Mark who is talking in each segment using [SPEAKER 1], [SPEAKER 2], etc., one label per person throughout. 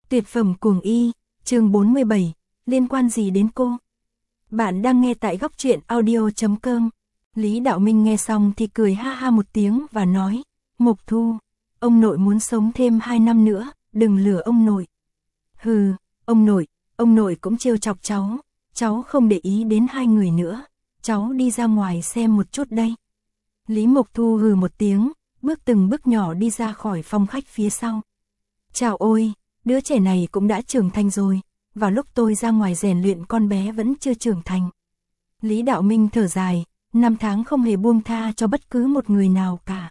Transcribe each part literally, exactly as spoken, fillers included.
[SPEAKER 1] Tuyệt phẩm cuồng y, chương bốn mươi bảy, liên quan gì đến cô? Bạn đang nghe tại góc truyện audio chấm com. Lý Đạo Minh nghe xong thì cười ha ha một tiếng và nói, Mộc Thu, ông nội muốn sống thêm hai năm nữa, đừng lừa ông nội. Hừ, ông nội, ông nội cũng trêu chọc cháu, cháu không để ý đến hai người nữa, cháu đi ra ngoài xem một chút đây. Lý Mộc Thu hừ một tiếng, bước từng bước nhỏ đi ra khỏi phòng khách phía sau. Chào ôi, đứa trẻ này cũng đã trưởng thành rồi, vào lúc tôi ra ngoài rèn luyện con bé vẫn chưa trưởng thành. Lý Đạo Minh thở dài, năm tháng không hề buông tha cho bất cứ một người nào cả.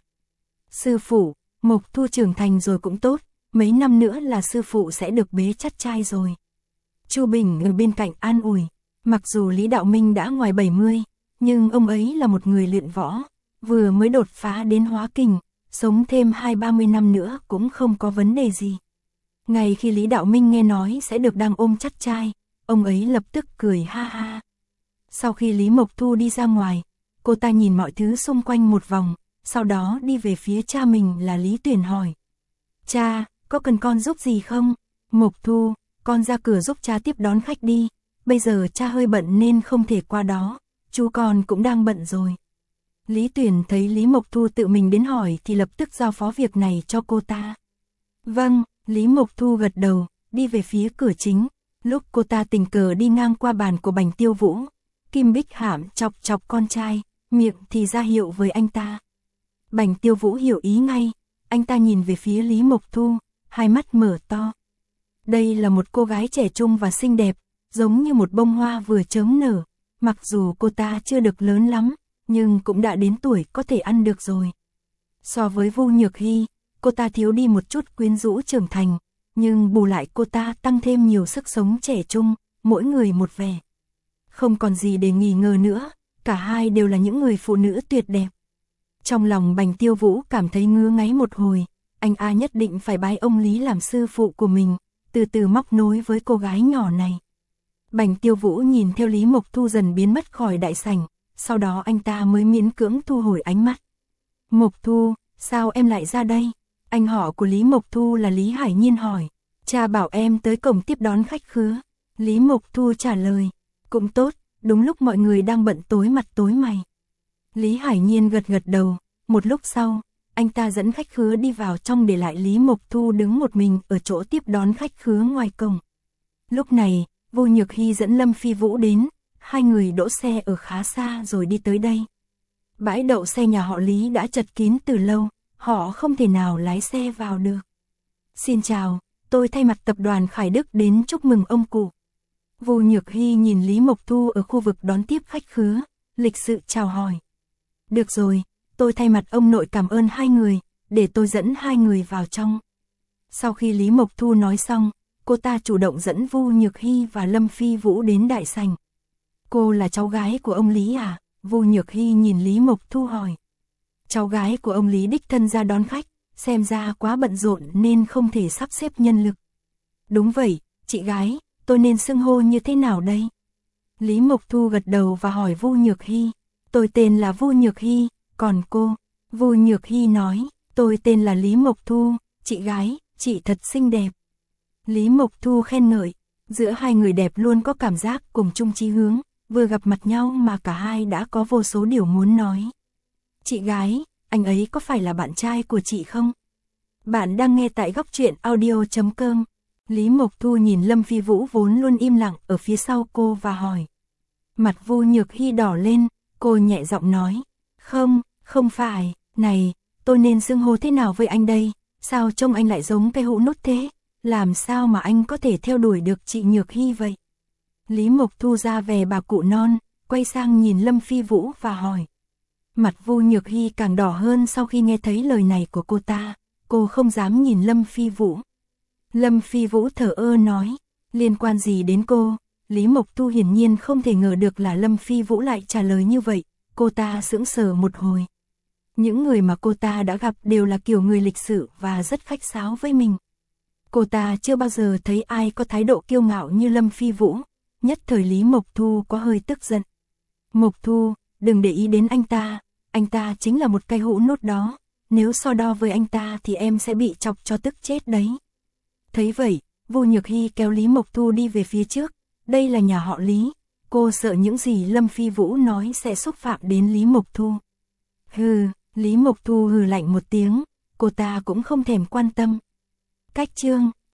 [SPEAKER 1] Sư phụ, Mộc Thu trưởng thành rồi cũng tốt, mấy năm nữa là sư phụ sẽ được bế chắt trai rồi. Chu Bình ở bên cạnh an ủi, mặc dù Lý Đạo Minh đã ngoài bảy mươi, nhưng ông ấy là một người luyện võ, vừa mới đột phá đến hóa kình, sống thêm hai ba mươi năm nữa cũng không có vấn đề gì. Ngày khi Lý Đạo Minh nghe nói sẽ được đang ôm chắt trai, ông ấy lập tức cười ha ha. Sau khi Lý Mộc Thu đi ra ngoài, cô ta nhìn mọi thứ xung quanh một vòng, sau đó đi về phía cha mình là Lý Tuyển hỏi. Cha, có cần con giúp gì không? Mộc Thu, con ra cửa giúp cha tiếp đón khách đi, bây giờ cha hơi bận nên không thể qua đó, chú con cũng đang bận rồi. Lý Tuyển thấy Lý Mộc Thu tự mình đến hỏi thì lập tức giao phó việc này cho cô ta. Vâng, Lý Mộc Thu gật đầu, đi về phía cửa chính. Lúc cô ta tình cờ đi ngang qua bàn của Bành Tiêu Vũ, Kim Bích Hạm chọc chọc con trai, miệng thì ra hiệu với anh ta. Bành Tiêu Vũ hiểu ý ngay, anh ta nhìn về phía Lý Mộc Thu, hai mắt mở to. Đây là một cô gái trẻ trung và xinh đẹp, giống như một bông hoa vừa chớm nở, mặc dù cô ta chưa được lớn lắm, nhưng cũng đã đến tuổi có thể ăn được rồi. So với Vu Nhược Hy, cô ta thiếu đi một chút quyến rũ trưởng thành, nhưng bù lại cô ta tăng thêm nhiều sức sống trẻ trung, mỗi người một vẻ. Không còn gì để nghi ngờ nữa, cả hai đều là những người phụ nữ tuyệt đẹp. Trong lòng Bành Tiêu Vũ cảm thấy ngứa ngáy một hồi, anh A nhất định phải bái ông Lý làm sư phụ của mình, từ từ móc nối với cô gái nhỏ này. Bành Tiêu Vũ nhìn theo Lý Mộc Thu dần biến mất khỏi đại sảnh, sau đó anh ta mới miễn cưỡng thu hồi ánh mắt. Mộc Thu, sao em lại ra đây? Anh họ của Lý Mộc Thu là Lý Hải Nhiên hỏi. Cha bảo em tới cổng tiếp đón khách khứa. Lý Mộc Thu trả lời. Cũng tốt, đúng lúc mọi người đang bận tối mặt tối mày. Lý Hải Nhiên gật gật đầu, một lúc sau, anh ta dẫn khách khứa đi vào trong để lại Lý Mộc Thu đứng một mình ở chỗ tiếp đón khách khứa ngoài cổng. Lúc này, Vu Nhược Hy dẫn Lâm Phi Vũ đến, hai người đỗ xe ở khá xa rồi đi tới đây. Bãi đậu xe nhà họ Lý đã chật kín từ lâu, họ không thể nào lái xe vào được. Xin chào, tôi thay mặt tập đoàn Khải Đức đến chúc mừng ông cụ. Vu Nhược Hy nhìn Lý Mộc Thu ở khu vực đón tiếp khách khứa, lịch sự chào hỏi. Được rồi, tôi thay mặt ông nội cảm ơn hai người, để tôi dẫn hai người vào trong. Sau khi Lý Mộc Thu nói xong, cô ta chủ động dẫn Vu Nhược Hy và Lâm Phi Vũ đến đại sảnh. Cô là cháu gái của ông Lý à? Vu Nhược Hy nhìn Lý Mộc Thu hỏi. Cháu gái của ông Lý đích thân ra đón khách, xem ra quá bận rộn nên không thể sắp xếp nhân lực. Đúng vậy, chị gái, tôi nên xưng hô như thế nào đây? Lý Mộc Thu gật đầu và hỏi Vu Nhược Hy. Tôi tên là Vu Nhược Hy, còn cô? Vu Nhược Hy nói, tôi tên là Lý Mộc Thu, chị gái, chị thật xinh đẹp. Lý Mộc Thu khen ngợi, giữa hai người đẹp luôn có cảm giác cùng chung chí hướng, vừa gặp mặt nhau mà cả hai đã có vô số điều muốn nói. Chị gái, anh ấy có phải là bạn trai của chị không? Bạn đang nghe tại góc truyện audio chấm com. Lý Mộc Thu nhìn Lâm Phi Vũ vốn luôn im lặng ở phía sau cô và hỏi. Mặt Vu Nhược Hy đỏ lên, cô nhẹ giọng nói. Không, không phải, này, tôi nên xưng hô thế nào với anh đây? Sao trông anh lại giống cái hũ nút thế? Làm sao mà anh có thể theo đuổi được chị Nhược Hy vậy? Lý Mộc Thu ra vẻ bà cụ non, quay sang nhìn Lâm Phi Vũ và hỏi. Mặt Vu Nhược Hy càng đỏ hơn sau khi nghe thấy lời này của cô ta, cô không dám nhìn Lâm Phi Vũ. Lâm Phi Vũ thở ơ nói, liên quan gì đến cô? Lý Mộc Thu hiển nhiên không thể ngờ được là Lâm Phi Vũ lại trả lời như vậy, cô ta sững sờ một hồi. Những người mà cô ta đã gặp đều là kiểu người lịch sự và rất khách sáo với mình. Cô ta chưa bao giờ thấy ai có thái độ kiêu ngạo như Lâm Phi Vũ, nhất thời Lý Mộc Thu có hơi tức giận. Mộc Thu, đừng để ý đến anh ta, anh ta chính là một cây hũ nút đó, nếu so đo với anh ta thì em sẽ bị chọc cho tức chết đấy. Thấy vậy, Vu Nhược Hy kéo Lý Mộc Thu đi về phía trước, đây là nhà họ Lý, cô sợ những gì Lâm Phi Vũ nói sẽ xúc phạm đến Lý Mộc Thu. Hừ, Lý Mộc Thu hừ lạnh một tiếng, cô ta cũng không thèm quan tâm. Cách chương